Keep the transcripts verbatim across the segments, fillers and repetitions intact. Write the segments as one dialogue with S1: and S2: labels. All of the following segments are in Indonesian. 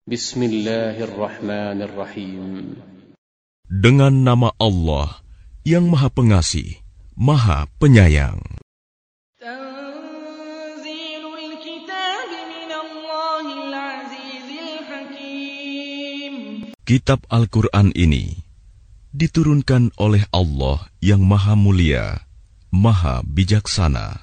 S1: Bismillahirrahmanirrahim.
S2: Dengan nama Allah yang Maha Pengasih, Maha Penyayang.
S3: Tanzilul Kitab minallahil Azizil Hakim.
S2: Kitab Al-Quran ini diturunkan oleh Allah yang Maha Mulia, Maha Bijaksana.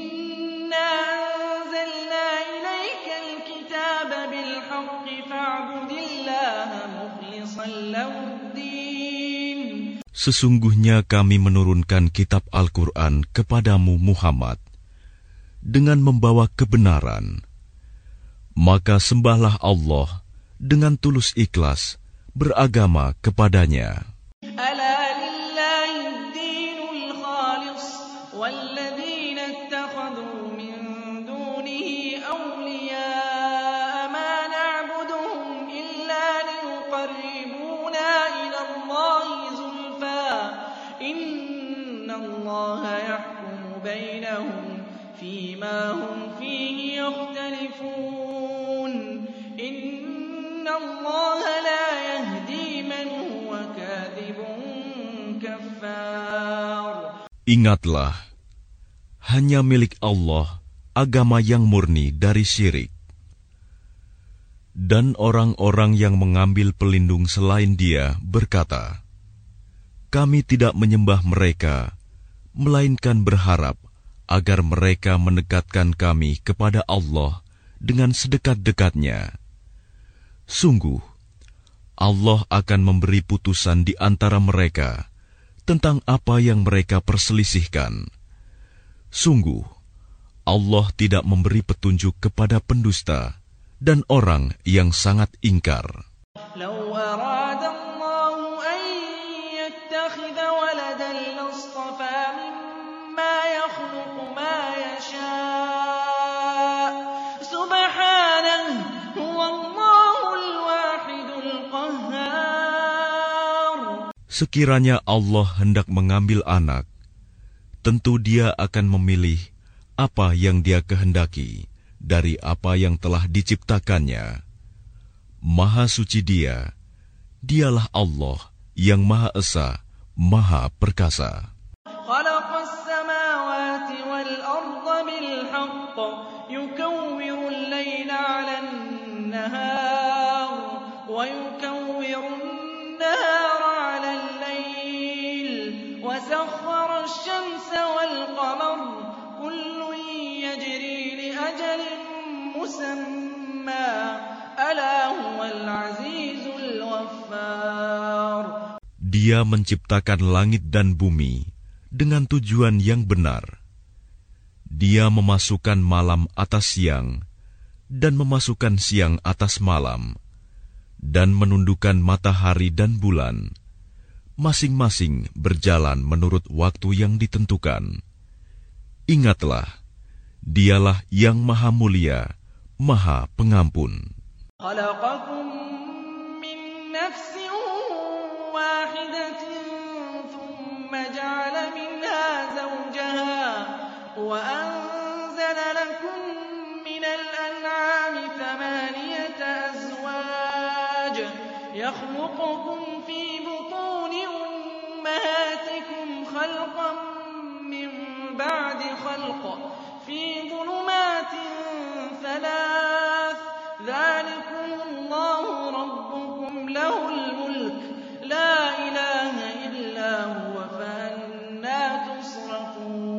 S2: Sesungguhnya kami menurunkan kitab Al-Quran kepadamu Muhammad dengan membawa kebenaran. Maka sembahlah Allah dengan tulus ikhlas beragama kepadanya. Ingatlah, hanya milik Allah agama yang murni dari syirik. Dan orang-orang yang mengambil pelindung selain Dia berkata, kami tidak menyembah mereka, melainkan berharap agar mereka mendekatkan kami kepada Allah dengan sedekat-dekatnya. Sungguh, Allah akan memberi putusan di antara mereka tentang apa yang mereka perselisihkan. Sungguh, Allah tidak memberi petunjuk kepada pendusta dan orang yang sangat ingkar. Sekiranya Allah hendak mengambil anak, tentu Dia akan memilih apa yang Dia kehendaki dari apa yang telah diciptakannya. Maha suci Dia, Dialah Allah yang Maha Esa, Maha Perkasa. Dia menciptakan langit dan bumi dengan tujuan yang benar. Dia memasukkan malam atas siang dan memasukkan siang atas malam, dan menundukkan matahari dan bulan, masing-masing berjalan menurut waktu yang ditentukan. Ingatlah, Dialah yang Maha Mulia, Maha Pengampun.
S3: وأنزل لكم من الأنعام ثمانية أزواج يخلقكم في بطون أمهاتكم خلقا من بعد خلق في ظلمات ثلاث ذلكم الله ربكم له الملك لا إله إلا هو فأنى تصرفون.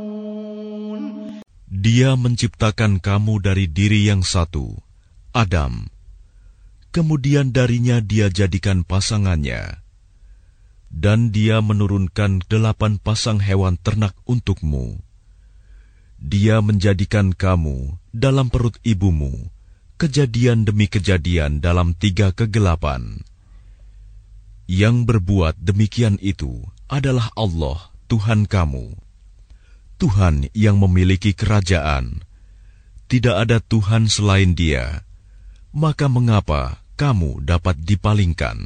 S2: Dia menciptakan kamu dari diri yang satu, Adam. Kemudian darinya Dia jadikan pasangannya. Dan Dia menurunkan delapan pasang hewan ternak untukmu. Dia menjadikan kamu dalam perut ibumu, kejadian demi kejadian dalam tiga kegelapan. Yang berbuat demikian itu adalah Allah, Tuhan kamu. Tuhan yang memiliki kerajaan. Tidak ada Tuhan selain Dia. Maka mengapa kamu dapat dipalingkan?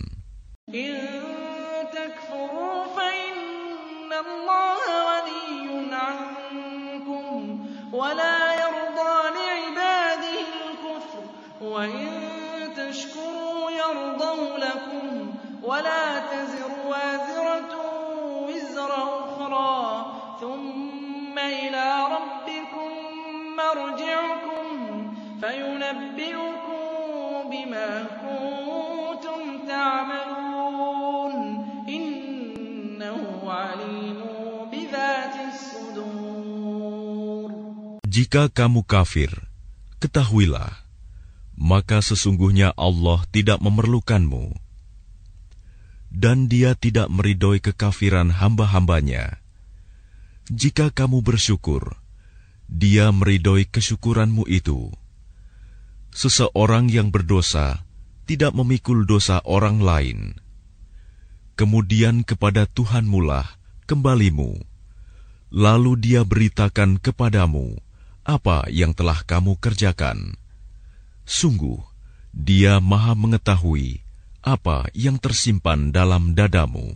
S3: ولا يرضى لعباده الكفر وإن تشكروا يرضه لكم ولا تزر وازرة وزر أخرى ثم إلى ربكم مرجعكم فينبئكم بما كنتم تعملون إنه عليم بذات الصدور.
S2: Jika kamu kafir, ketahuilah, maka sesungguhnya Allah tidak memerlukanmu, dan Dia tidak meridhoi kekafiran hamba-hambanya. Jika kamu bersyukur, Dia meridhoi kesyukuranmu itu. Seseorang yang berdosa tidak memikul dosa orang lain. Kemudian kepada Tuhanmu lah kembalimu, lalu Dia beritakan kepadamu apa yang telah kamu kerjakan. Sungguh, Dia Maha mengetahui apa yang tersimpan dalam dadamu.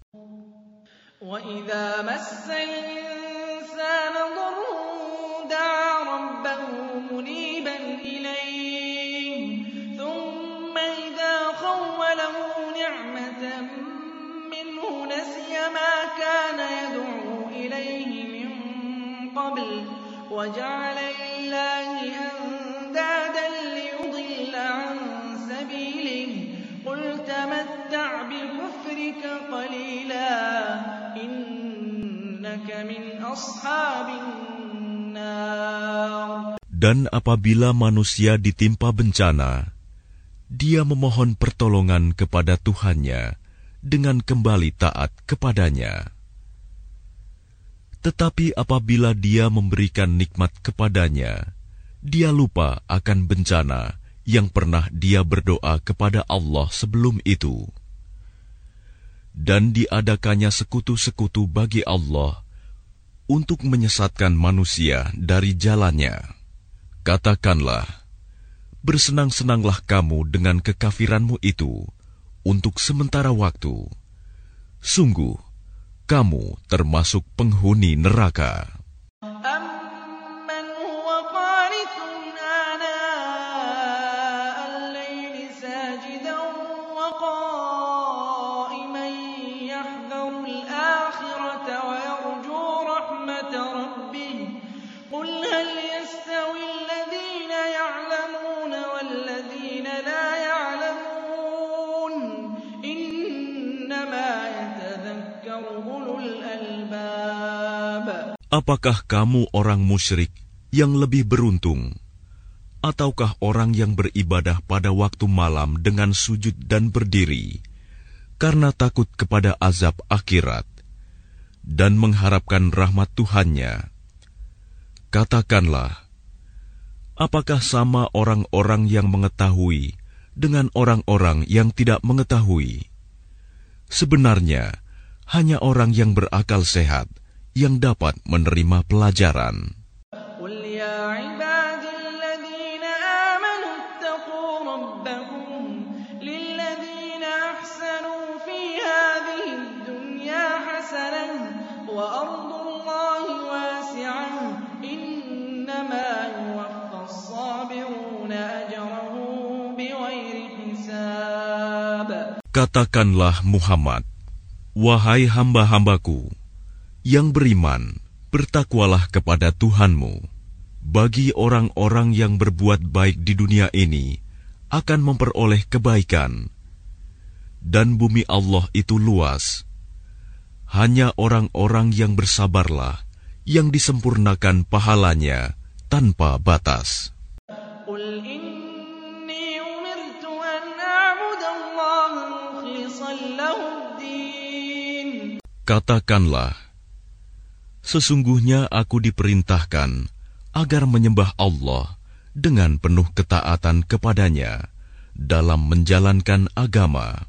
S3: وَإِذَا مَسَّ الْإِنسَانَ ضُرٌّ دَعَا رَبَّهُ مُنِيبًا إِلَيْهِ ثُمَّ إِذَا خَوَّلَهُ نِعْمَةً مِّنْهُ نَسِيَ مَا كَانَ يَدْعُو إِلَيْهِ مِن قَبْلُ وَجَعَلَ لِلَّهِ أَندَادًا لِّيُضِلَّ عَن سَبِيلِهِ قُلْ تَمَتَّعْ بِكُفْرِكَ قَلِيلًا إِنَّكَ مِنْ أَصْحَابِ النَّارِ.
S2: Dan apabila manusia ditimpa bencana, dia memohon pertolongan kepada Tuhannya dengan kembali taat kepadanya. Tetapi apabila dia memberikan nikmat kepadanya, dia lupa akan bencana yang pernah dia berdoa kepada Allah sebelum itu. Dan diadakannya sekutu-sekutu bagi Allah untuk menyesatkan manusia dari jalannya. Katakanlah, bersenang-senanglah kamu dengan kekafiranmu itu untuk sementara waktu. Sungguh, kamu termasuk penghuni neraka.
S3: أَمَّنْ هُوَ قَانِتٌ آنَاءَ اللَّيْلِ سَاجِدًا وَقَائِمًا يَحْذَرُ الْآخِرَةَ وَيَرْجُو رَحْمَةَ رَبِّهِ قُلْ هَلْ يَسْتَوِي الَّذِينَ يَعْلَمُونَ وَالَّذِينَ لَا يَعْلَمُونَ إِنَّمَا يَتَذَكَّرُ أُولُو الْأَلْبَابِ.
S2: Apakah kamu orang musyrik yang lebih beruntung, ataukah orang yang beribadah pada waktu malam dengan sujud dan berdiri, karena takut kepada azab akhirat, dan mengharapkan rahmat Tuhannya? Katakanlah, apakah sama orang-orang yang mengetahui dengan orang-orang yang tidak mengetahui? Sebenarnya, hanya orang yang berakal sehat yang dapat menerima pelajaran.
S3: قُلْ يَا عِبَادِي الَّذِينَ آمَنُوا اتَّقُوا رَبَّكُمْ لِلَّذِينَ أَحْسَنُوا فِي هَٰذِهِ الدُّنْيَا حَسَنَةٌ وَأَرْضُ اللَّهِ وَاسِعَةٌ إِنَّمَا يُوَفَّى الصَّابِرُونَ أَجْرَهُم بِغَيْرِ حِسَابٍ.
S2: Katakanlah Muhammad, wahai hamba-hambaku yang beriman, bertakwalah kepada Tuhanmu. Bagi orang-orang yang berbuat baik di dunia ini akan memperoleh kebaikan. Dan bumi Allah itu luas. Hanya orang-orang yang bersabarlah yang disempurnakan pahalanya tanpa batas.
S3: قُلْ إِنِّي أُمِرْتُ أَنْ أَعْبُدَ اللَّهَ مُخْلِصًا لَهُ الدِّينَ.
S2: Katakanlah, sesungguhnya aku diperintahkan agar menyembah Allah dengan penuh ketaatan kepadanya dalam menjalankan agama.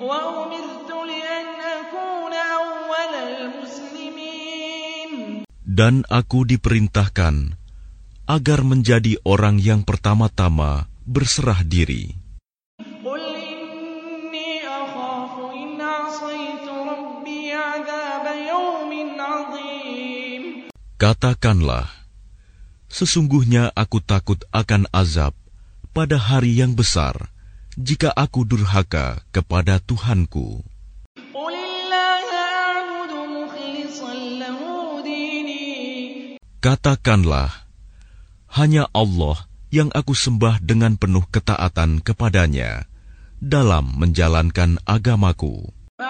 S2: Dan aku diperintahkan agar menjadi orang yang pertama-tama berserah diri. Katakanlah, sesungguhnya aku takut akan azab pada hari yang besar, jika aku durhaka kepada Tuhanku. Katakanlah, hanya Allah yang aku sembah dengan penuh ketaatan kepadanya dalam menjalankan agamaku.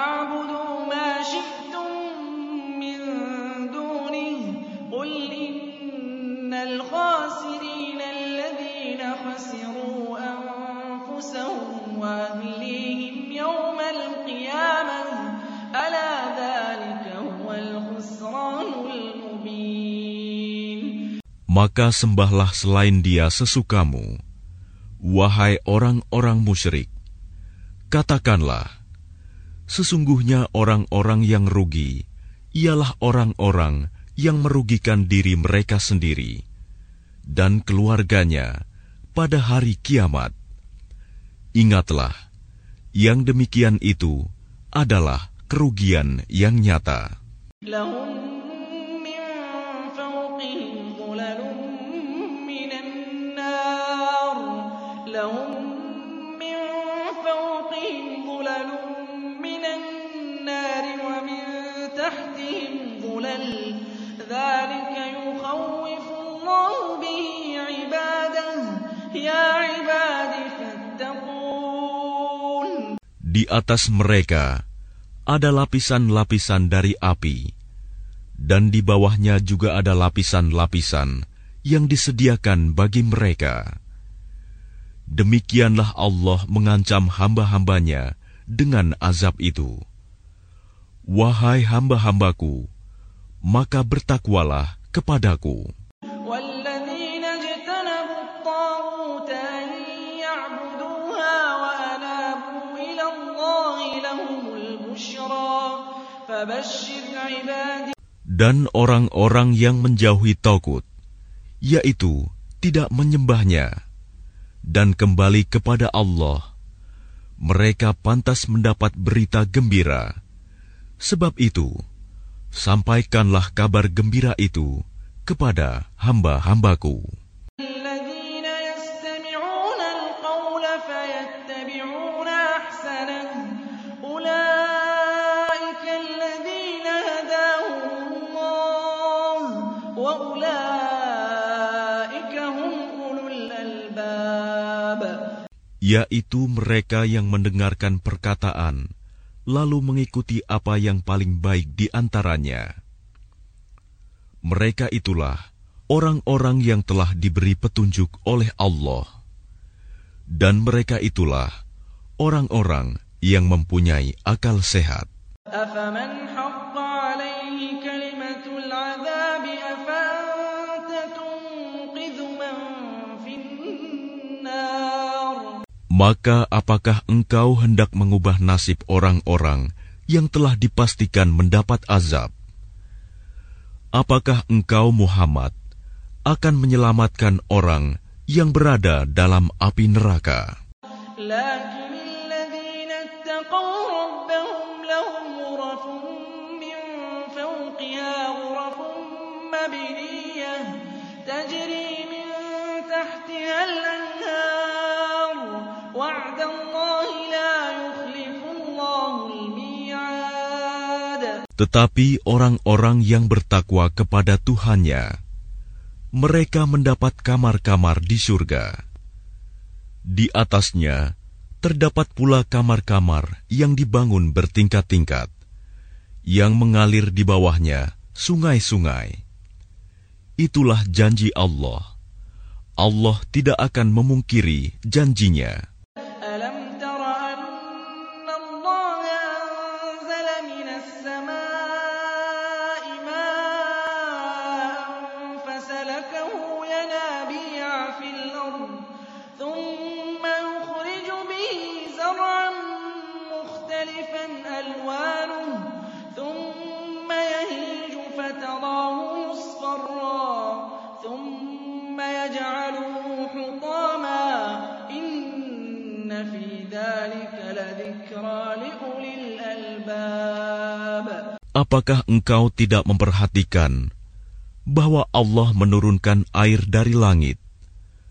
S2: Maka sembahlah selain Dia sesukamu, wahai orang-orang musyrik. Katakanlah, sesungguhnya orang-orang yang rugi ialah orang-orang yang merugikan diri mereka sendiri dan keluarganya pada hari kiamat. Ingatlah, yang demikian itu adalah kerugian yang nyata. Di atas mereka ada lapisan-lapisan dari api, dan di bawahnya juga ada lapisan-lapisan yang disediakan bagi mereka. Demikianlah Allah mengancam hamba-hambanya dengan azab itu. Wahai hamba-hambaku, maka bertakwalah kepadaku. Dan orang-orang yang menjauhi Tagut, yaitu tidak menyembahnya, dan kembali kepada Allah, mereka pantas mendapat berita gembira. Sebab itu, sampaikanlah kabar gembira itu kepada hamba-hambaku. Yaitu mereka yang mendengarkan perkataan, lalu mengikuti apa yang paling baik di antaranya. Mereka itulah orang-orang yang telah diberi petunjuk oleh Allah. Dan mereka itulah orang-orang yang mempunyai akal sehat. Maka apakah engkau hendak mengubah nasib orang-orang yang telah dipastikan mendapat azab? Apakah engkau, Muhammad, akan menyelamatkan orang yang berada dalam api neraka? Tetapi orang-orang yang bertakwa kepada Tuhannya, mereka mendapat kamar-kamar di surga. Di atasnya terdapat pula kamar-kamar yang dibangun bertingkat-tingkat, yang mengalir di bawahnya sungai-sungai. Itulah janji Allah. Allah tidak akan memungkiri janjinya. Apakah engkau tidak memperhatikan bahwa Allah menurunkan air dari langit,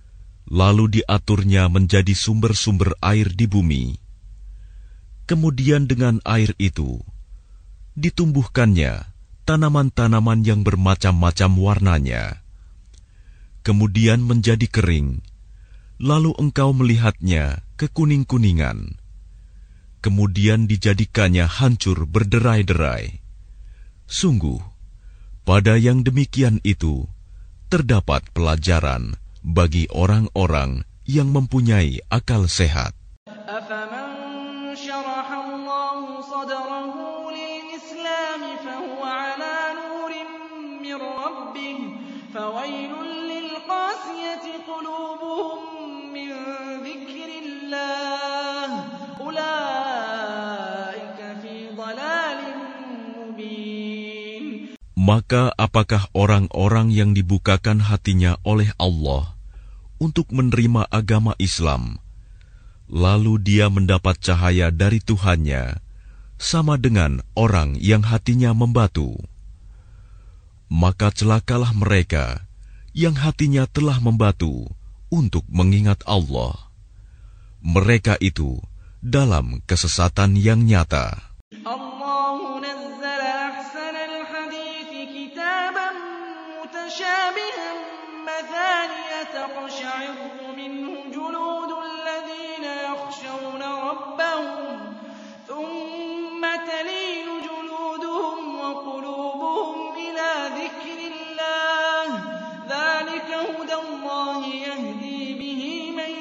S2: lalu diaturnya menjadi sumber-sumber air di bumi. Kemudian dengan air itu ditumbuhkannya tanaman-tanaman yang bermacam-macam warnanya. Kemudian menjadi kering, lalu engkau melihatnya kekuning-kuningan. Kemudian dijadikannya hancur berderai-derai. Sungguh, pada yang demikian itu terdapat pelajaran bagi orang-orang yang mempunyai akal sehat.
S3: أَفَمَنْ شَرَحَ اللَّهُ صَدْرَهُ لِلْإِسْلَامِ فَهُوَ عَلَى نُورٍ مِّن رَّبِّهِ فَوَيْلٌ لِّلْقَاسِيَةِ قُلُوبُهُم مِّن ذِكْرِ اللَّهِ أُولَٰئِكَ فِي ضَلَالٍ مُّبِينٍ.
S2: Maka apakah orang-orang yang dibukakan hatinya oleh Allah untuk menerima agama Islam, lalu dia mendapat cahaya dari Tuhannya, sama dengan orang yang hatinya membatu? Maka celakalah mereka yang hatinya telah membatu untuk mengingat Allah. Mereka itu dalam kesesatan yang nyata.
S3: الله نزل أحسن الحديث كتابا متشابها مثانية تقشعر منه جلود الذين يخشون ربهم ثم تلين جلودهم وقلوبهم إلى ذكر الله ذلك هدى الله يهدي به من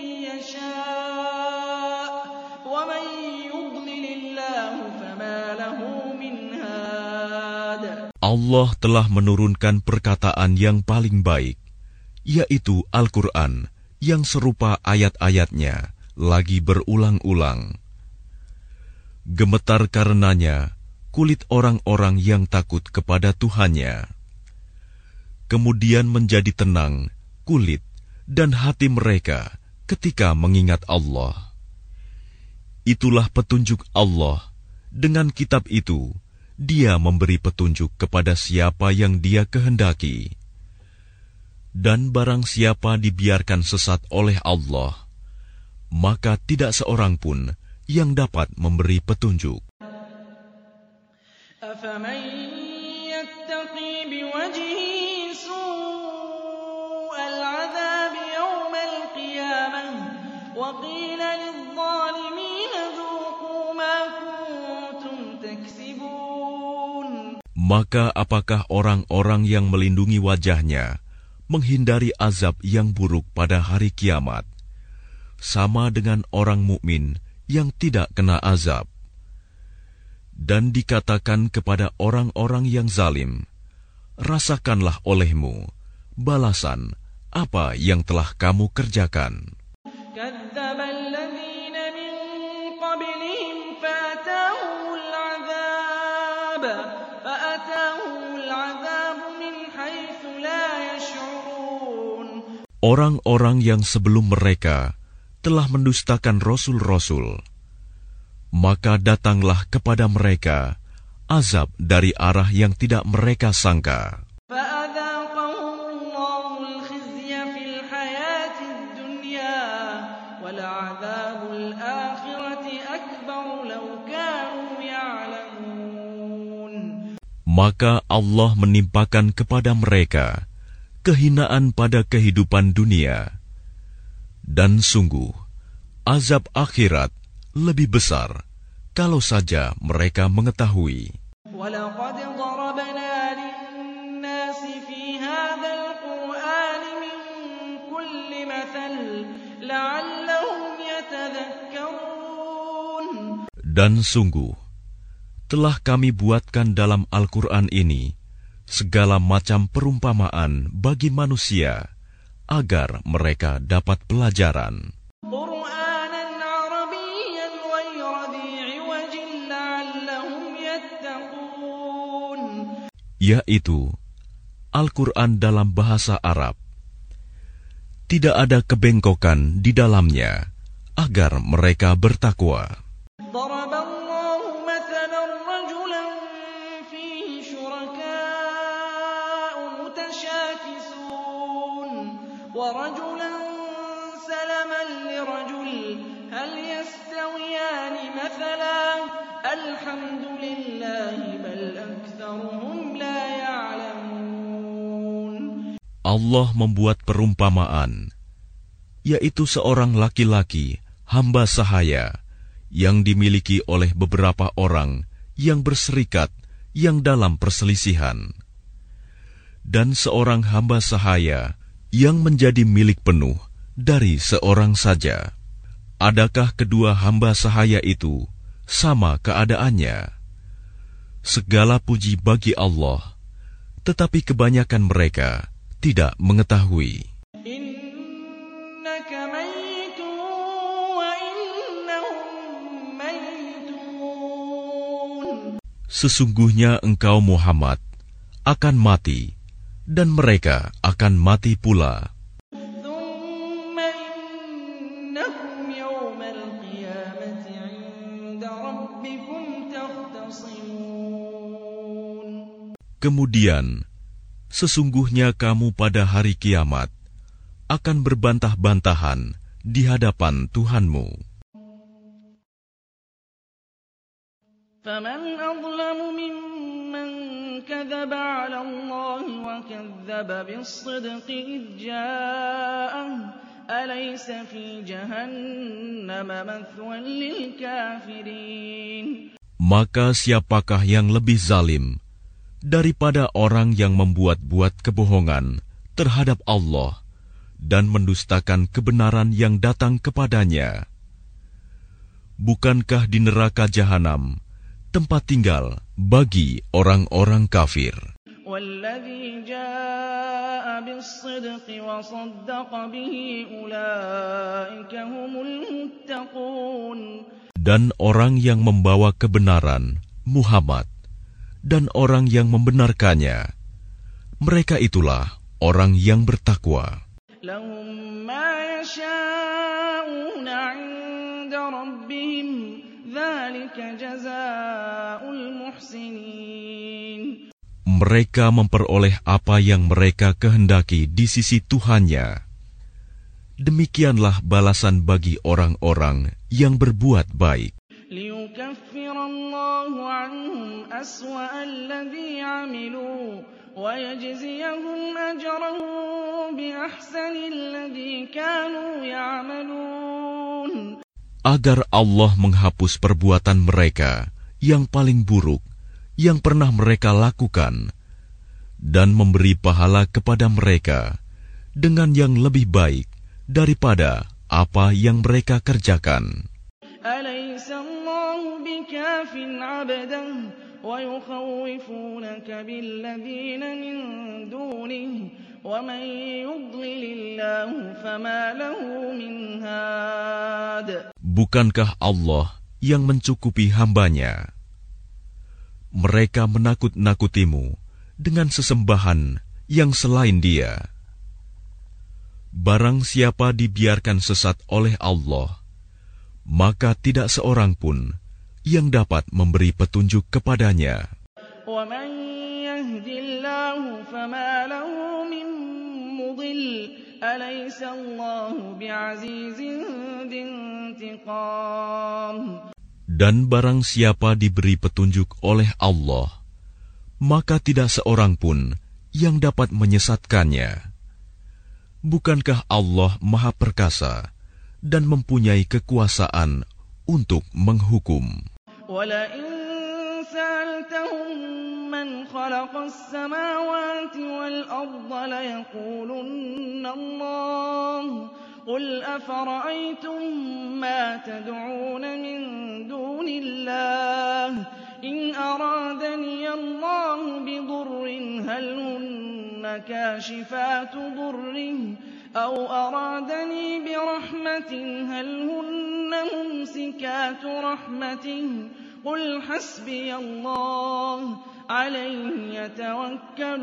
S3: يشاء ومن يضلل الله فما له من هاد.
S2: Allah telah menurunkan perkataan yang paling baik, yaitu Al-Quran yang serupa ayat-ayatnya lagi berulang-ulang. Gemetar karenanya kulit orang-orang yang takut kepada Tuhannya. Kemudian menjadi tenang kulit dan hati mereka ketika mengingat Allah. Itulah petunjuk Allah. Dengan kitab itu, Dia memberi petunjuk kepada siapa yang Dia kehendaki. Dan barang siapa dibiarkan sesat oleh Allah, maka tidak seorang pun yang dapat memberi petunjuk.
S3: أَفَمَن يَتَّقِي بِوَجْهِهِ سُوءَ الْعَذَابِ يَوْمَ الْقِيَامَةِ وَقِيلَ لِلظَّالِمِينَ ذُوقُوا مَا كُنتُمْ تَكْسِبُونَ.
S2: Maka apakah orang-orang yang melindungi wajahnya menghindari azab yang buruk pada hari kiamat, sama dengan orang mukmin yang tidak kena azab? Dan dikatakan kepada orang-orang yang zalim, rasakanlah olehmu balasan apa yang telah kamu kerjakan.
S3: كَذَّبَ الَّذِينَ مِن قَبْلِهِمْ فَأَتَاهُمُ الْعَذَابُ فَأَتَاهُمُ الْعَذَابُ مِنْ حَيْثُ لَا يَشْعُرُونَ.
S2: Orang-orang yang sebelum mereka telah mendustakan rasul-rasul, maka datanglah kepada mereka azab dari arah yang tidak mereka sangka.
S3: فَأَذَاقَهُمُ اللَّهُ الْخِزْيَ فِي الْحَيَاةِ الدُّنْيَا وَلَعَذَابُ الْآخِرَةِ أَكْبَرُ لَوْ كَانُوا يَعْلَمُونَ.
S2: Maka Allah menimpakan kepada mereka kehinaan pada kehidupan dunia, dan sungguh azab akhirat lebih besar kalau saja mereka mengetahui.
S3: وَلَقَدْ ضَرَبْنَا لِلنَّاسِ فِي هَذَا الْقُرْآنِ مِنْ كُلِّ مَثَلٍ لَعَلَّهُمْ يَتَذَكَّرُونَ.
S2: Dan sungguh telah kami buatkan dalam Al-Quran ini segala macam perumpamaan bagi manusia agar mereka dapat pelajaran.
S3: قُرْآنًا عَرَبِيًّا غَيْرَ ذِي عِوَجٍ لَعَلَّهُمْ يَتَّقُونَ.
S2: Yaitu Al-Quran dalam bahasa Arab. Tidak ada kebengkokan di dalamnya agar mereka bertakwa.
S3: ضرب الله مثلا رجلا فيه شركاء متشاكسون ورجلا يستويان مثلا الحمد لله بل أكثرهم لا يعلمون.
S2: Allah membuat perumpamaan, yaitu seorang laki-laki hamba sahaya yang dimiliki oleh beberapa orang yang berserikat yang dalam perselisihan, dan seorang hamba sahaya yang menjadi milik penuh dari seorang saja. Adakah kedua hamba sahaya itu sama keadaannya? Segala puji bagi Allah, tetapi kebanyakan mereka tidak mengetahui.
S3: Innaka mayitun wa innahum mayitun.
S2: Sesungguhnya engkau Muhammad akan mati, dan mereka akan mati pula.
S3: Thumma innakum yawmal qiyamati 'inda rabbikum takhtasimun.
S2: Kemudian, sesungguhnya kamu pada hari kiamat akan berbantah-bantahan di hadapan Tuhanmu.
S3: فمن أظلم ممن كذب على الله وكذب بالصدق إذ جاءه أليس في جهنم مثوى للكافرين.
S2: Maka siapakah yang lebih zalim daripada orang yang membuat-buat kebohongan terhadap Allah dan mendustakan kebenaran yang datang kepadanya? Bukankah di neraka Jahanam tempat tinggal bagi orang-orang kafir?
S3: وَالَّذِي جَاءَ بِالصِّدْقِ وَصَدَّقَ بِهِ أُولَئِكَ هُمُ الْمُتَّقُونَ.
S2: Dan orang yang membawa kebenaran, Muhammad, dan orang yang membenarkannya, mereka itulah orang yang bertakwa.
S3: لَهُم مَّا يَشَاءُونَ عِندَ رَبِّهِمْ ذَلِكَ جَزَاءُ الْمُحْسِنِينَ.
S2: Mereka memperoleh apa yang mereka kehendaki di sisi Tuhannya. Demikianlah balasan bagi orang-orang yang berbuat baik.
S3: لِيُكَفِّرَ اللَّهُ عَنْهُمْ أَسْوَأَ الَّذِي عَمِلُوا وَيَجْزِيَهُمْ أَجْرَهُم بِأَحْسَنِ الَّذِي كَانُوا يَعْمَلُونَ.
S2: Agar Allah menghapus perbuatan mereka yang paling buruk yang pernah mereka lakukan, dan memberi pahala kepada mereka dengan yang lebih baik daripada apa yang mereka kerjakan.
S3: أَلَيْسَ اللَّهُ بِكَافٍ عَبْدَهُ وَيُخَوِّفُونَكَ بِالَّذِينَ مِن دُونِهِ وَمَن يُضْلِلِ اللَّهُ فَمَا لَهُ مِنْ هَادٍ.
S2: Bukankah Allah yang mencukupi hambanya? Mereka menakut-nakutimu dengan sesembahan yang selain Dia. Barang siapa dibiarkan sesat oleh Allah, maka tidak seorang pun yang dapat memberi petunjuk kepadanya.
S3: وَمَن يَهْدِ اللَّهُ فَمَا لَهُ مِن مُّضِلٍّ أَلَيْسَ اللَّهُ بِعَزِيزٍ ذِي انتِقَامٍ.
S2: Dan barang siapa diberi petunjuk oleh Allah, maka tidak seorang pun yang dapat menyesatkannya. Bukankah Allah Maha Perkasa dan mempunyai kekuasaan untuk menghukum?
S3: وَلَئِن سَأَلْتَهُم مَّنْ خَلَقَ السَّمَاوَاتِ وَالْأَرْضَ لَيَقُولُنَّ اللَّهُ قُلْ أَفَرَأَيْتُم مَّا تَدْعُونَ مِن دُونِ اللَّهِ إِنْ أَرَادَنِيَ اللَّهُ بِضُرٍّ هَلْ هُنَّ كَاشِفَاتُ ضُرِّهِ أَوْ أَرَادَنِي بِرَحْمَةٍ هَلْ هُنَّ مُمْسِكَاتُ رَحْمَتِهِ قُلْ حَسْبِيَ اللَّهُ عَلَيْهِ يَتَوَكَّلُ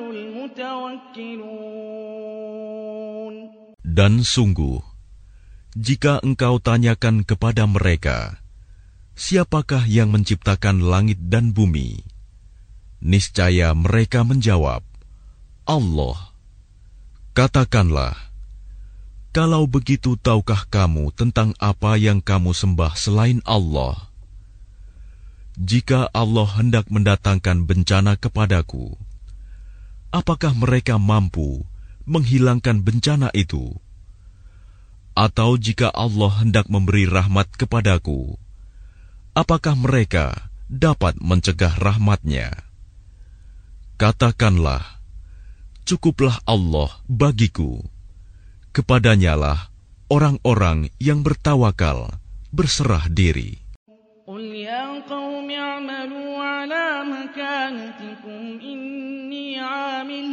S3: الْمُتَوَكِّلُونَ.
S2: Dan sungguh, jika engkau tanyakan kepada mereka, siapakah yang menciptakan langit dan bumi? Niscaya mereka menjawab, Allah. Katakanlah, Kalau begitu, tahukah kamu tentang apa yang kamu sembah selain Allah? Jika Allah hendak mendatangkan bencana kepadaku, apakah mereka mampu menghilangkan bencana itu? Atau jika Allah hendak memberi rahmat kepadaku, apakah mereka dapat mencegah rahmat-Nya? Katakanlah, cukuplah Allah bagiku. Kepadanya lah orang-orang yang bertawakal berserah diri.
S3: قل يا قوم اعملوا على مكانتكم إني عامل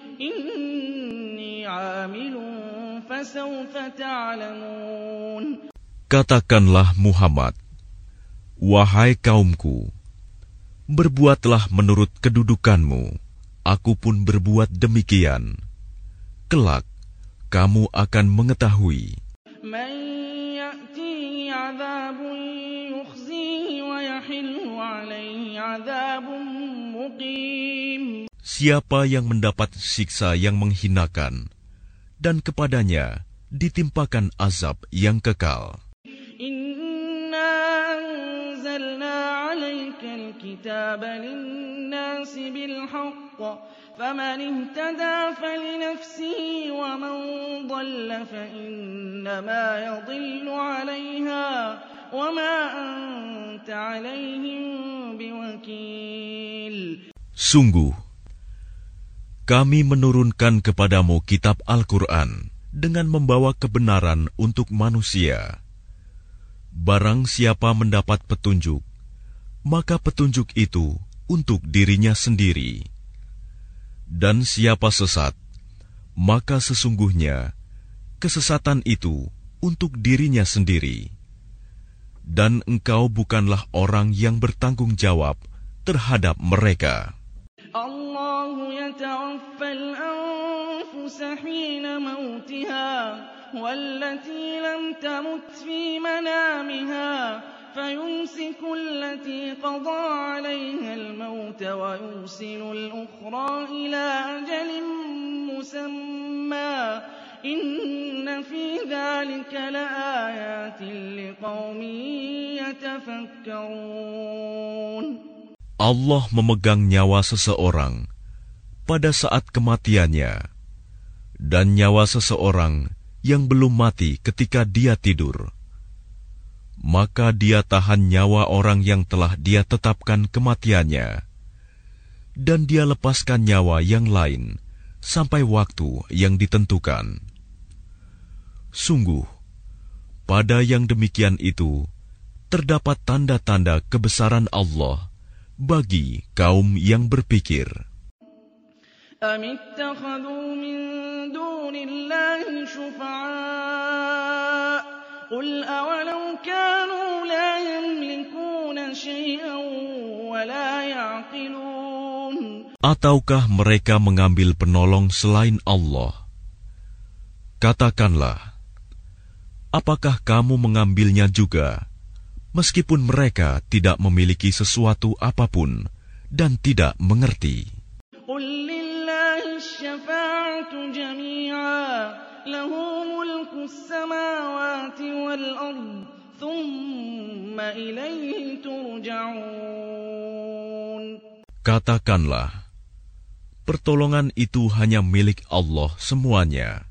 S3: إني عامل فسوف تعلمون.
S2: Katakanlah Muhammad, wahai kaumku, berbuatlah menurut kedudukanmu, aku pun berbuat demikian. Kelak kamu akan mengetahui.
S3: من يأتيه عذاب يخزيه ويحل عليه عذاب مقيم.
S2: Siapa yang mendapat siksa yang menghinakan, dan kepadanya ditimpakan azab yang kekal.
S3: إنا أنزلنا عليك الكتاب للناس بالحق فمن اهتدى فلنفسه ومن ضل فإنما يضل عليها وما أنت عليهم بوكيل.
S2: Sungguh, kami menurunkan kepadamu kitab Al-Quran dengan membawa kebenaran untuk manusia. Barang siapa mendapat petunjuk, maka petunjuk itu untuk dirinya sendiri. Dan siapa sesat, maka sesungguhnya kesesatan itu untuk dirinya sendiri. Dan engkau bukanlah orang yang bertanggung jawab terhadap mereka.
S3: الله يتوفى الأنفس حين موتها والتي لم تمت في منامها فيمسك التي قضى عليها الموت ويرسل الأخرى إلى أجل مسمى إن في ذلك لآيات لقوم يتفكرون.
S2: Allah memegang nyawa seseorang pada saat kematiannya, dan nyawa seseorang yang belum mati ketika dia tidur. Maka dia tahan nyawa orang yang telah dia tetapkan kematiannya, dan dia lepaskan nyawa yang lain sampai waktu yang ditentukan. Sungguh, pada yang demikian itu terdapat tanda-tanda kebesaran Allah bagi kaum yang berpikir.
S3: أم اتخذوا من دون الله شفعاء قل أولو كانوا لا يملكون شيئا ولا يعقلون.
S2: Ataukah mereka mengambil penolong selain Allah? Katakanlah, apakah kamu mengambilnya juga, meskipun mereka tidak memiliki sesuatu apapun dan tidak mengerti?
S3: قل لله الشفاعة جميعا له ملك السماوات والأرض ثم إليه ترجعون.
S2: Katakanlah, pertolongan itu hanya milik Allah semuanya.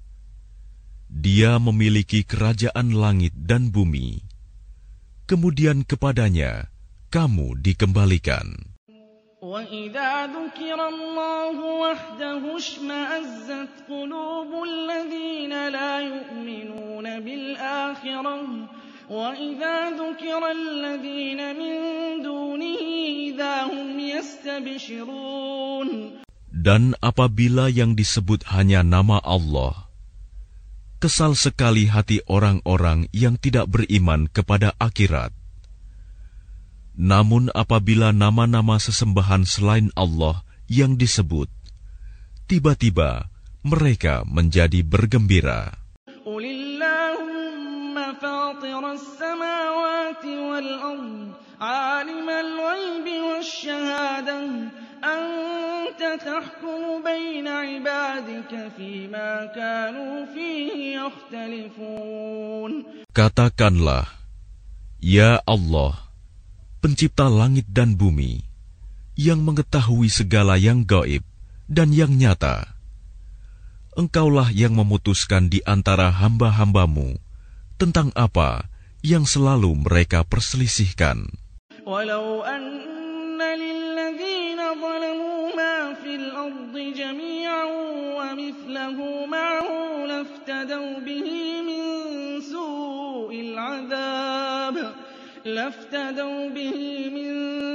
S2: Dia memiliki kerajaan langit dan bumi. Kemudian kepadanya kamu dikembalikan.
S3: وَإِذَا ذُكِرَ اللَّهُ وَحْدَهُ اشْمَأَزَّتْ قُلُوبُ الَّذِينَ لَا يُؤْمِنُونَ بِالْآخِرَةِ وَإِذَا ذُكِرَ الَّذِينَ مِن دُونِهِ إِذَا هُمْ يَسْتَبْشِرُونَ.
S2: Dan apabila yang disebut hanya nama Allah, kesal sekali hati orang-orang yang tidak beriman kepada akhirat. Namun apabila nama-nama sesembahan selain Allah yang disebut, tiba-tiba mereka menjadi bergembira.
S3: قُلِ اللَّهُمَّ فَاطِرَ السَّمَاوَاتِ وَالْأَرْضِ عَالِمَ الْغَيْبِ وَالشَّهَادَةِ أَنتَ تحكم بين عبادك فيما كانوا فيه يختلفون.
S2: Katakanlah, Ya Allah, pencipta langit dan bumi, yang mengetahui segala yang gaib dan yang nyata. Engkaulah yang memutuskan di antara hamba-hambamu tentang apa yang selalu mereka perselisihkan.
S3: Walau anna lilladzina zalamu ma fil ardi jami'an wa mithlahu ma'ahu laftadaw bihi min su'il 'adzab laftadaw bihi min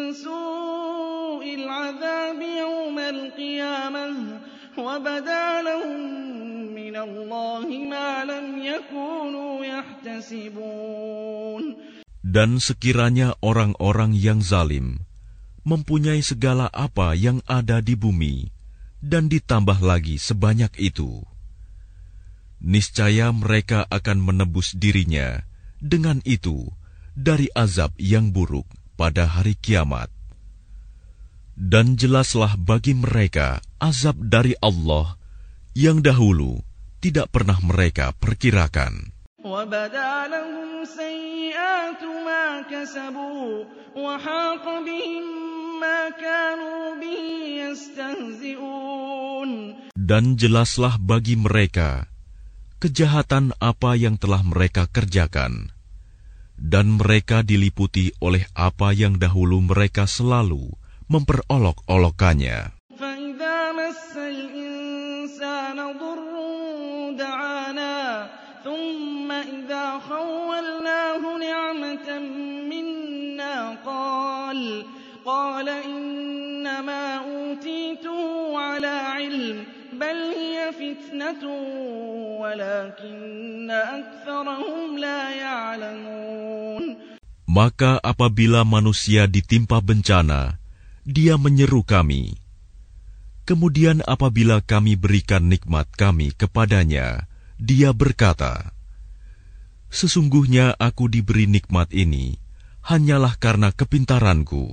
S3: su'il 'adzab yawmal qiyamah wa badalahum min Allahi ma lam yakunu yahtasibun.
S2: Dan sekiranya orang-orang yang zalim mempunyai segala apa yang ada di bumi dan ditambah lagi sebanyak itu, niscaya mereka akan menebus dirinya dengan itu dari azab yang buruk pada hari kiamat. Dan jelaslah bagi mereka azab dari Allah yang dahulu tidak pernah mereka perkirakan.
S3: وَبَدَا لَهُمْ سَيِّئَاتُ مَا كَسَبُوا وَحَاقَ بِهِم مَّا كَانُوا بِهِ يَسْتَهْزِئُونَ. Dan
S2: jelaslah bagi mereka kejahatan apa yang telah mereka kerjakan, dan mereka diliputi oleh apa yang dahulu mereka selalu memperolok-olokannya.
S3: فَإِذَا مَسَّ الْإِنسَانَ ضُرٌّ دَعَانَا ثُمَّ إِذَا خَوَّلْنَاهُ نِعْمَةً مِنَّا قَالَ قَالَ إِنَّمَا أُوتِيتُهُ عَلَى عِلْمٍ بَلْ هِيَ فِتْنَةٌ وَلَكِنَّ أَكْثَرَهُمْ لَا يَعْلَمُونَ.
S2: Maka apabila manusia ditimpa bencana, dia menyeru kami. Kemudian apabila kami berikan nikmat kami kepadanya, dia berkata, sesungguhnya aku diberi nikmat ini hanyalah karena kepintaranku.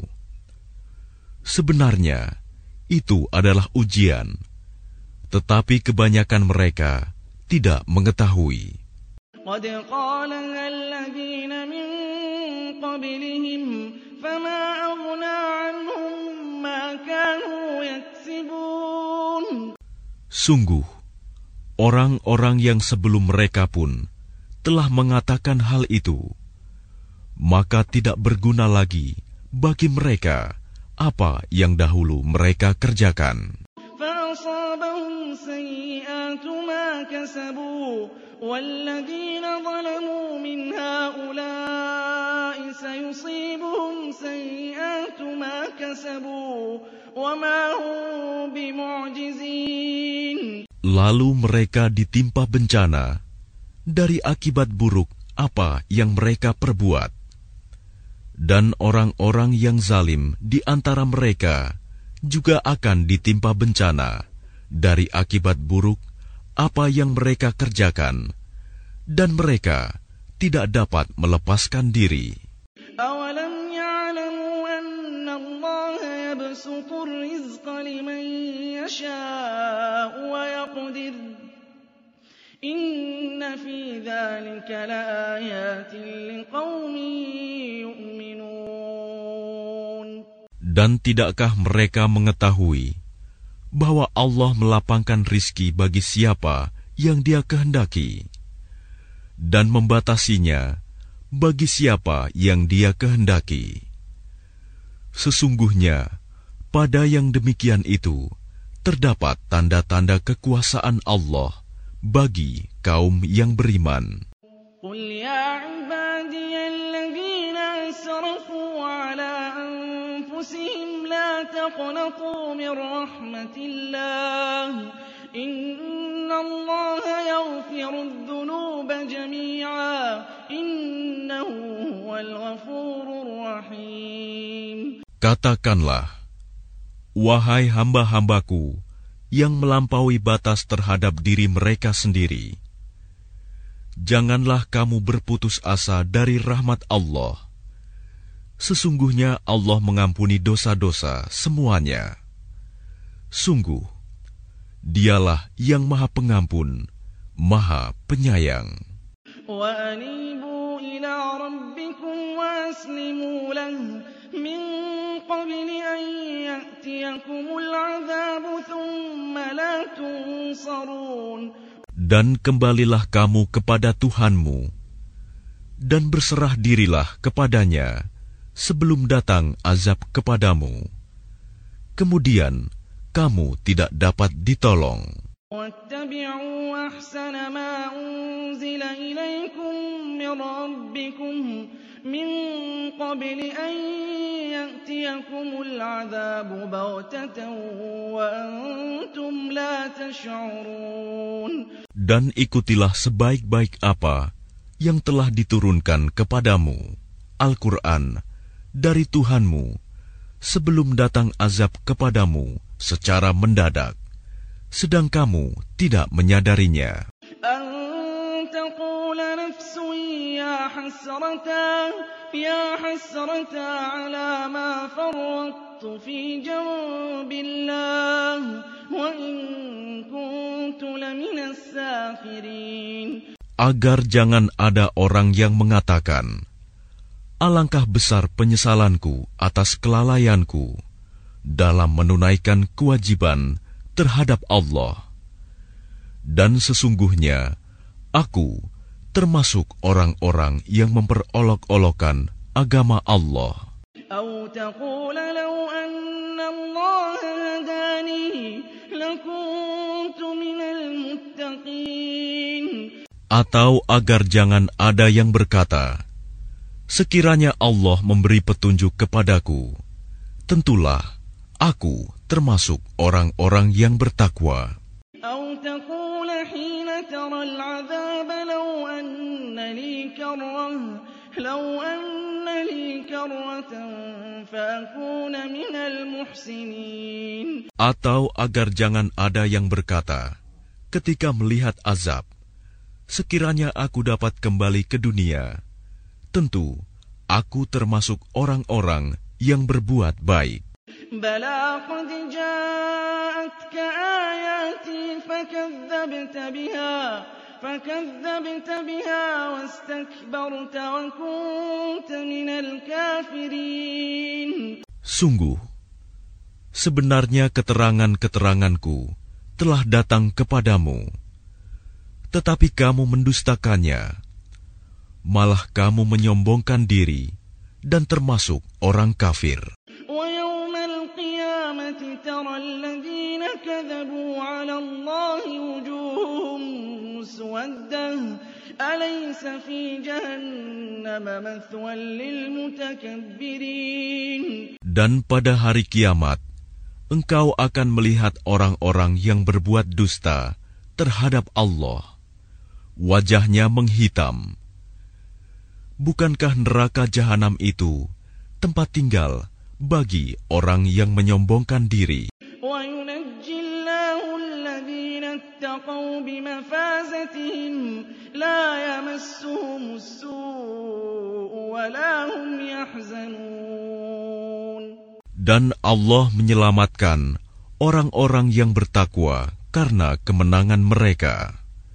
S2: Sebenarnya itu adalah ujian, tetapi kebanyakan mereka tidak mengetahui.
S3: قَدْ قَالَهَا الَّذِينَ مِن قَبْلِهِمْ فَمَا أَغْنَىٰ عَنْهُم مَّا كَانُوا يَكْسِبُونَ.
S2: Sungguh, orang-orang yang sebelum mereka pun telah mengatakan hal itu, maka tidak berguna lagi bagi mereka apa yang dahulu mereka kerjakan.
S3: فَأَصَابَهُمْ سَيِّئَاتُ مَا كَسَبُوا وَالَّذِينَ ظَلَمُوا مِنْ هَٰؤُلَاءِ سَيُصِيبُهُمْ سَيِّئَاتُ مَا كَسَبُوا وَمَا هُم بِمُعْجِزِينَ.
S2: Lalu mereka ditimpa bencana dari akibat buruk apa yang mereka perbuat. Dan orang-orang yang zalim di antara mereka juga akan ditimpa bencana dari akibat buruk apa yang mereka kerjakan, dan mereka tidak dapat melepaskan diri.
S3: أَوَلَمْ يَعْلَمُوا أَنَّ اللَّهَ يَبْسُطُ الرِّزْقَ لِمَن يَشَاءُ وَيَقْدِرُ إِنَّ فِي ذَلِكَ لَآيَاتٍ لِقَوْمٍ يُؤْمِنُونَ.
S2: Dan tidakkah mereka mengetahui bahwa Allah melapangkan rizki bagi siapa yang Dia kehendaki, dan membatasinya bagi siapa yang Dia kehendaki? Sesungguhnya pada yang demikian itu terdapat tanda-tanda kekuasaan Allah bagi kaum yang beriman.
S3: قُلْ يَا عِبَادِيَ الَّذِينَ أَسْرَفُوا عَلَىٰ أَنفُسِهِمْ لَا تَقْنَطُوا مِن رَّحْمَةِ اللَّهِ إِنَّ اللَّهَ يَغْفِرُ الذُّنُوبَ جَمِيعًا إِنَّهُ هُوَ الْغَفُورُ الرَّحِيمُ.
S2: Katakanlah, wahai hamba-hambaku yang melampaui batas terhadap diri mereka sendiri, janganlah kamu berputus asa dari rahmat Allah. Sesungguhnya Allah mengampuni dosa-dosa semuanya. Sungguh, Dialah yang Maha Pengampun, Maha Penyayang.
S3: وَأَنِيبُوا إِلَىٰ رَبِّكُمْ وَأَسْلِمُوا لَهُ مِن قَبْلِ أَن يَأْتِيَكُمُ الْعَذَابُ ثُمَّ لَا تُنصَرُونَ.
S2: Dan kembalilah kamu kepada Tuhanmu, dan berserah dirilah kepadanya sebelum datang azab kepadamu. Kemudian kamu tidak dapat ditolong.
S3: وَاتَّبِعُوا أَحْسَنَ مَا أُنزِلَ إِلَيْكُم مِّن رَّبِّكُم مِّن قَبْلِ أَن يَأْتِيَكُمُ الْعَذَابُ بَغْتَةً وَأَنتُمْ لَا تَشْعُرُونَ.
S2: Dan ikutilah sebaik-baik apa yang telah diturunkan kepadamu, Al-Quran, dari Tuhanmu, sebelum datang azab kepadamu secara mendadak, sedang kamu tidak menyadarinya.
S3: أَن تَقُولَ نَفْسٌ يَا حَسْرَتَا يَا حَسْرَتَا عَلَىٰ مَا فَرَّطتُ فِي جَنبِ اللَّهِ وَإِن كُنتُ لَمِنَ السَّاخِرِينَ.
S2: Agar jangan ada orang yang mengatakan, alangkah besar penyesalanku atas kelalaianku dalam menunaikan kewajiban terhadap Allah. Dan sesungguhnya, aku termasuk orang-orang yang memperolok-olokkan agama Allah.
S3: أَوْ تَقُولَ لَوْ أَنَّ اللَّهَ هَدَانِي لَكُنتُ مِنَ الْمُتَّقِينَ.
S2: Atau agar jangan ada yang berkata, sekiranya Allah memberi petunjuk kepadaku, tentulah aku termasuk orang-orang yang bertakwa.
S3: أَوْ تَقُولَ حِينَ تَرَى الْعَذَابَ لَوْ أَنَّ لِي كَرَّةً لَوْ أَنَّ لِي كَرَّةً فَأَكُونَ مِنَ الْمُحْسِنِينَ.
S2: Atau agar jangan ada yang berkata, ketika melihat azab, sekiranya aku dapat kembali ke dunia, tentu aku termasuk orang-orang yang berbuat baik.
S3: بَلَىٰ قَدْ جَاءَتْكَ آيَاتِي فَكَذَّبْتَ بِهَا فَكَذَّبْتَ بِهَا وَاسْتَكْبَرْتَ وَكُنتَ مِنَ الْكَافِرِينَ.
S2: Sungguh, sebenarnya keterangan-keteranganku telah datang kepadamu, tetapi kamu mendustakannya, malah kamu menyombongkan diri dan termasuk orang kafir.
S3: وَيَوْمَ الْقِيَامَةِ تَرَى الَّذِينَ كَذَبُوا عَلَى اللَّهِ وُجُوهُهُم مُّسْوَدَّةٌ أَلَيْسَ فِي جَهَنَّمَ مَثْوًى لِّلْمُتَكَبِّرِينَ.
S2: Dan pada hari kiamat, engkau akan melihat orang-orang yang berbuat dusta terhadap Allah. Wajahnya menghitam. Bukankah neraka jahanam itu tempat tinggal bagi orang yang menyombongkan diri?
S3: وَيُنَجِّي اللَّهُ الَّذِينَ اتَّقَوْا بِمَفَازَتِهِمْ لَا يَمَسُّهُمُ السُّوءُ وَلَا هُمْ يَحْزَنُونَ.
S2: Dan Allah menyelamatkan orang-orang yang bertakwa karena kemenangan mereka.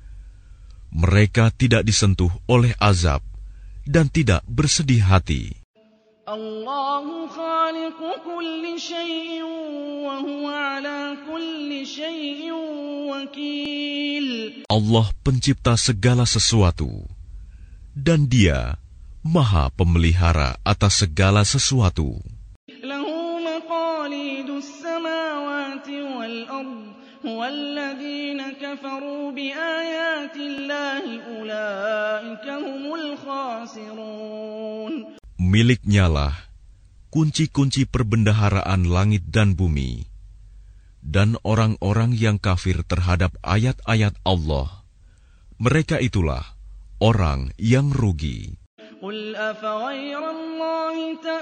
S2: Mereka tidak disentuh oleh azab dan tidak bersedih hati.
S3: Allahu khaliqu kulli syai'in wa huwa ala kulli syai'in wakil.
S2: Allah pencipta segala sesuatu, dan Dia Maha Pemelihara atas segala sesuatu.
S3: Lahu maqalidus samawati wal ard. وَالَّذِينَ كَفَرُوا بِآيَاتِ اللَّهِ أُولَٰئِكَ هُمُ الْخَاسِرُونَ.
S2: Miliknyalah kunci-kunci perbendaharaan langit dan bumi, dan orang-orang yang kafir terhadap ayat-ayat Allah, mereka itulah orang yang rugi.
S3: قُلْ أَفَغَيْرَ اللَّهِ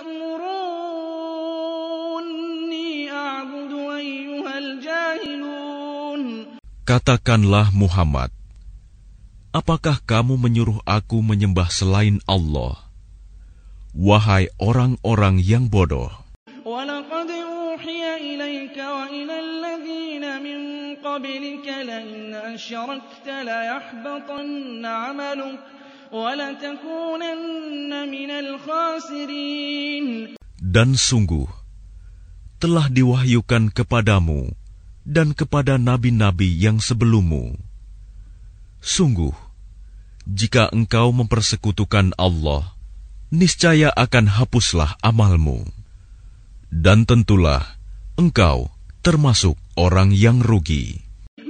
S3: تَأْمُرُونِّي أَعْبُدُ أَيُّهَا الْجَاهِلُونَ.
S2: Katakanlah Muhammad, apakah kamu menyuruh aku menyembah selain Allah? Wahai orang-orang yang bodoh.
S3: وَلَقَدْ أوحي إليك وإلى الذين من قبلك لئن أشركت ليحبطن عملك وَلَتَكُونَنَّ مِنَ الْخَاسِرِينَ.
S2: Dan sungguh, telah diwahyukan kepadamu dan kepada nabi-nabi yang sebelummu. Sungguh, jika engkau mempersekutukan Allah, niscaya akan hapuslah amalmu. Dan tentulah, engkau termasuk orang yang rugi.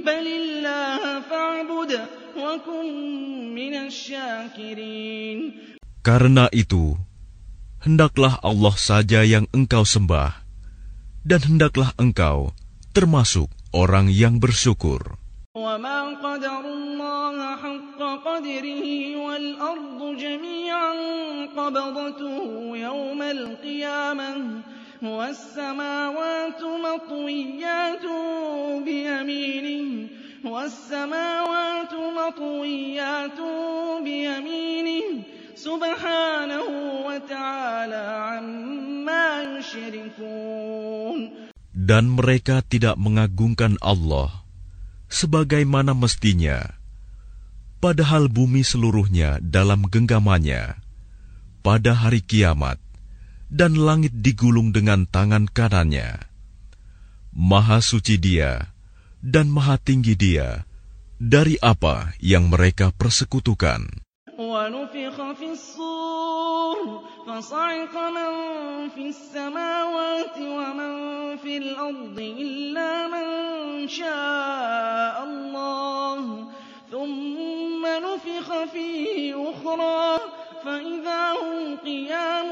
S2: Karena itu, hendaklah Allah saja yang engkau sembah, dan hendaklah engkau termasuk orang yang bersyukur.
S3: وَمَا قَدَرُوا اللَّهَ حَقَّ قَدْرِهِ وَالْأَرْضُ جَمِيعًا قَبْضَتُهُ يَوْمَ الْقِيَامَةِ وَالسَّمَاوَاتُ مَطْوِيَّاتٌ بِيَمِينِهِ وَالسَّمَاوَاتُ مَطْوِيَّاتٌ بِيَمِينِهِ سُبْحَانَهُ وَتَعَالَى عَمَّا يُشْرِكُونَ.
S2: Dan mereka tidak mengagungkan Allah sebagaimana mestinya, padahal bumi seluruhnya dalam genggamannya pada hari kiamat, dan langit digulung dengan tangan kanannya. Maha suci Dia dan maha tinggi Dia dari apa yang mereka persekutukan.
S3: وَنُفِخَ فِي الصُّورِ فَصَعِقَ مَن فِي السَّمَاوَاتِ وَمَن فِي الْأَرْضِ إِلَّا مَن شَاءَ اللَّهُ ثُمَّ نُفِخَ فِيهِ أُخْرَىٰ فَإِذَا هُمْ قِيَامٌ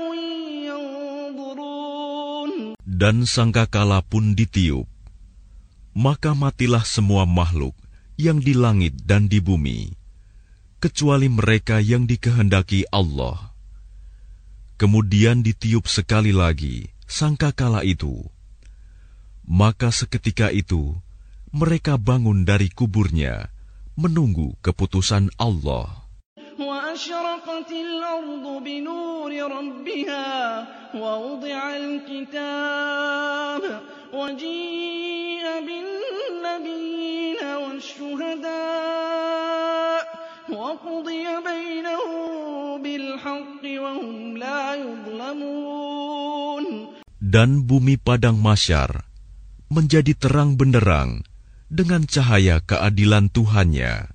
S3: يَنظُرُونَ.
S2: Dan sangkakala pun ditiup, maka matilah semua makhluk yang di langit dan di bumi, kecuali mereka yang dikehendaki Allah. Kemudian ditiup sekali lagi sangkakala itu, maka seketika itu mereka bangun dari kuburnya menunggu keputusan Allah.
S3: وَأَشْرَقَتِ الْأَرْضُ بِنُورِ رَبِّهَا وَوُضِعَ الْكِتَابُ وَجِيءَ بِالنَّبِيِّينَ وَالشُّهَدَاءِ وَقُضِيَ بَيْنَهُم بِالْحَقِّ وَهُمْ لَا يُظْلَمُونَ.
S2: Dan bumi padang mahsyar menjadi terang benderang dengan cahaya keadilan Tuhannya,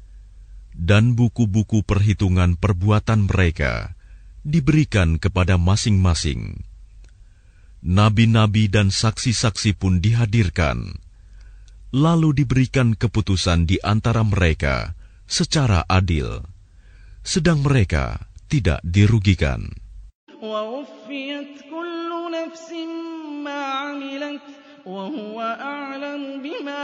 S2: dan buku-buku perhitungan perbuatan mereka diberikan kepada masing-masing. Nabi-nabi dan saksi-saksi pun dihadirkan, lalu diberikan keputusan di antara mereka secara adil, sedang mereka tidak dirugikan.
S3: وَوُفِّيَتْ كُلُّ نَفْسٍ مَّا عَمِلَتْ وَهُوَ أَعْلَمُ بِمَا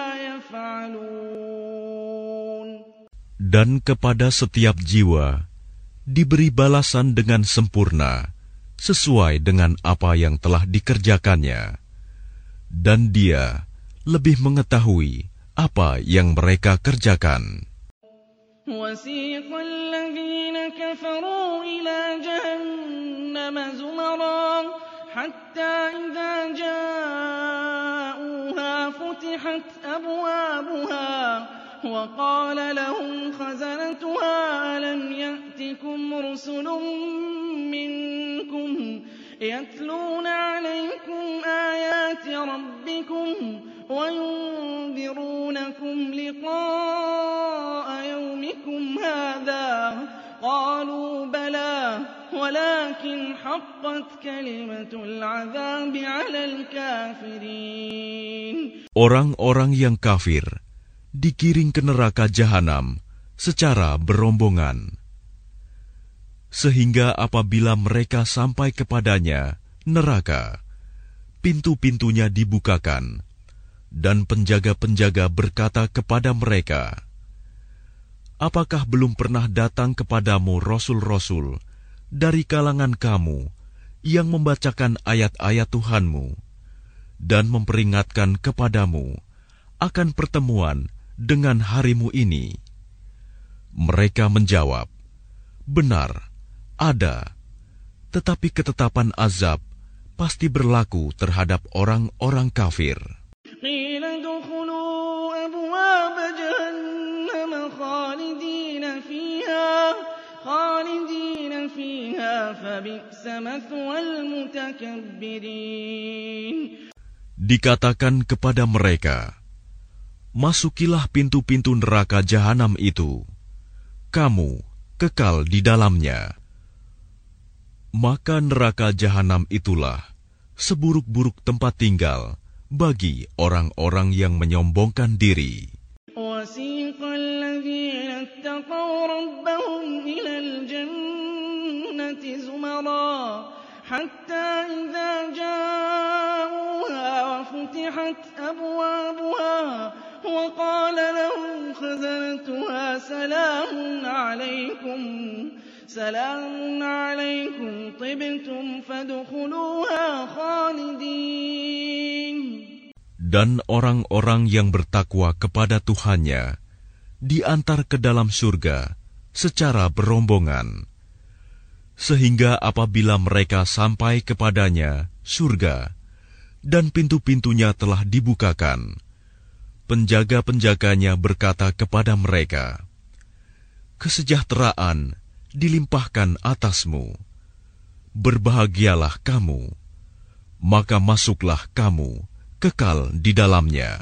S3: يَفْعَلُونَ.
S2: Dan kepada setiap jiwa diberi balasan dengan sempurna sesuai dengan apa yang telah dikerjakannya, dan Dia lebih mengetahui apa yang mereka kerjakan.
S3: وَسِيقَ الَّذِينَ كَفَرُوا إِلَى جَهَنَّمَ زُمَرًا حَتَّى إِذَا جَاءُوهَا فُتِحَتْ أَبْوَابُهَا وَقَالَ لَهُمْ خَزَنَتُهَا أَلَمْ يَأْتِكُمْ رُسُلٌ مِّنكُمْ يَتْلُونَ عَلَيْكُمْ آيَاتِ رَبِّكُمْ وَيُنذِرُونَكُمْ لِقَاءَ يَوْمِكُمْ هَٰذَا قَالُوا بَلَىٰ وَلَٰكِنْ حَقَّتْ كَلِمَةُ الْعَذَابِ عَلَى الْكَافِرِينَ.
S2: Orang-orang yang kafir digiring ke neraka jahanam secara berombongan, sehingga apabila mereka sampai kepadanya neraka, pintu-pintunya dibukakan, dan penjaga-penjaga berkata kepada mereka, "Apakah belum pernah datang kepadamu rasul-rasul dari kalangan kamu yang membacakan ayat-ayat Tuhanmu dan memperingatkan kepadamu akan pertemuan dengan harimu ini?" Mereka menjawab, "Benar, ada, tetapi ketetapan azab pasti berlaku terhadap orang-orang kafir.
S3: قيل ادخلوا أبواب جهنم خالدين فيها خالدين فيها فبئس مثوى المتكبرين.
S2: Dikatakan kepada mereka, masukilah pintu-pintu neraka jahanam itu, kamu kekal di dalamnya. Maka neraka jahanam itulah seburuk-buruk tempat tinggal bagi orang-orang yang menyombongkan diri.
S3: وَسِيقَ الَّذِينَ اتَّقَوْا رَبَّهُمْ إِلَى الْجَنَّةِ زُمَرًا حَتَّى إِذَا جَاءُوهَا وَفُتِحَتْ أَبْوَابُهَا وَقَالَ لَهُمْ خَزَنَتُهَا سَلَامٌ عَلَيْكُمْ سَلَامٌ عَلَيْكُمْ طِبْتُمْ فَادْخُلُوهَا خَالِدِينَ.
S2: Dan orang-orang yang bertakwa kepada Tuhannya diantar ke dalam surga secara berombongan, sehingga apabila mereka sampai kepadanya surga dan pintu-pintunya telah dibukakan, penjaga-penjaganya berkata kepada mereka, kesejahteraan dilimpahkan atasmu, berbahagialah kamu, maka masuklah kamu kekal di dalamnya.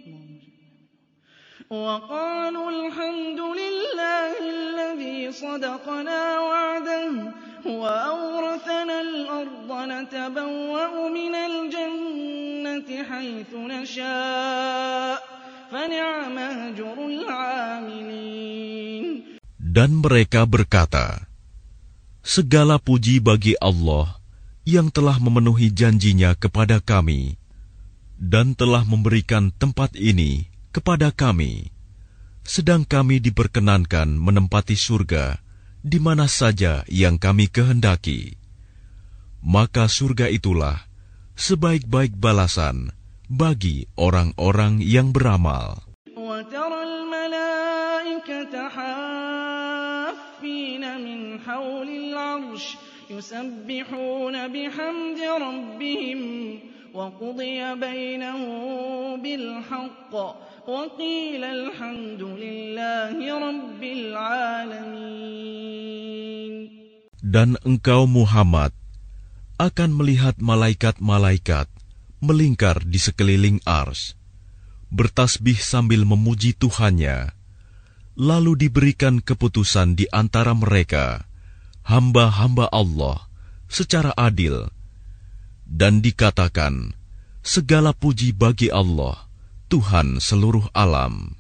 S3: وَقَالُوا الْحَمْدُ لِلَّهِ الَّذِي صَدَقَنَا وَعْدَهُ وَأَوْرَثَنَا الْأَرْضَ نَتَبَوَّأُ مِنَ الْجَنَّةِ حَيْثُ نَشَاءُ فَنِعْمَ أَجْرُ الْعَامِلِينَ.
S2: Dan mereka berkata, segala puji bagi Allah yang telah memenuhi janjinya kepada kami dan telah memberikan tempat ini kepada kami, sedang kami diperkenankan menempati surga di mana saja yang kami kehendaki. Maka surga itulah sebaik-baik balasan bagi orang-orang yang beramal.
S3: وَتَرَى الْمَلَائِكَةَ حَافِّينَ مِنْ حَوْلِ الْعَرْشِ يُسَبِّحُونَ بِحَمْدِ رَبِّهِمْ وَقُضِيَ بَيْنَهُم بِالْحَقِّ وَقِيلَ الْحَمْدُ لِلَّهِ رَبِّ الْعَالَمِينَ.
S2: Dan engkau Muhammad akan melihat malaikat-malaikat melingkar di sekeliling ars, bertasbih sambil memuji Tuhannya, lalu diberikan keputusan di antara mereka, hamba-hamba Allah, secara adil, dan dikatakan, segala puji bagi Allah, Tuhan seluruh alam.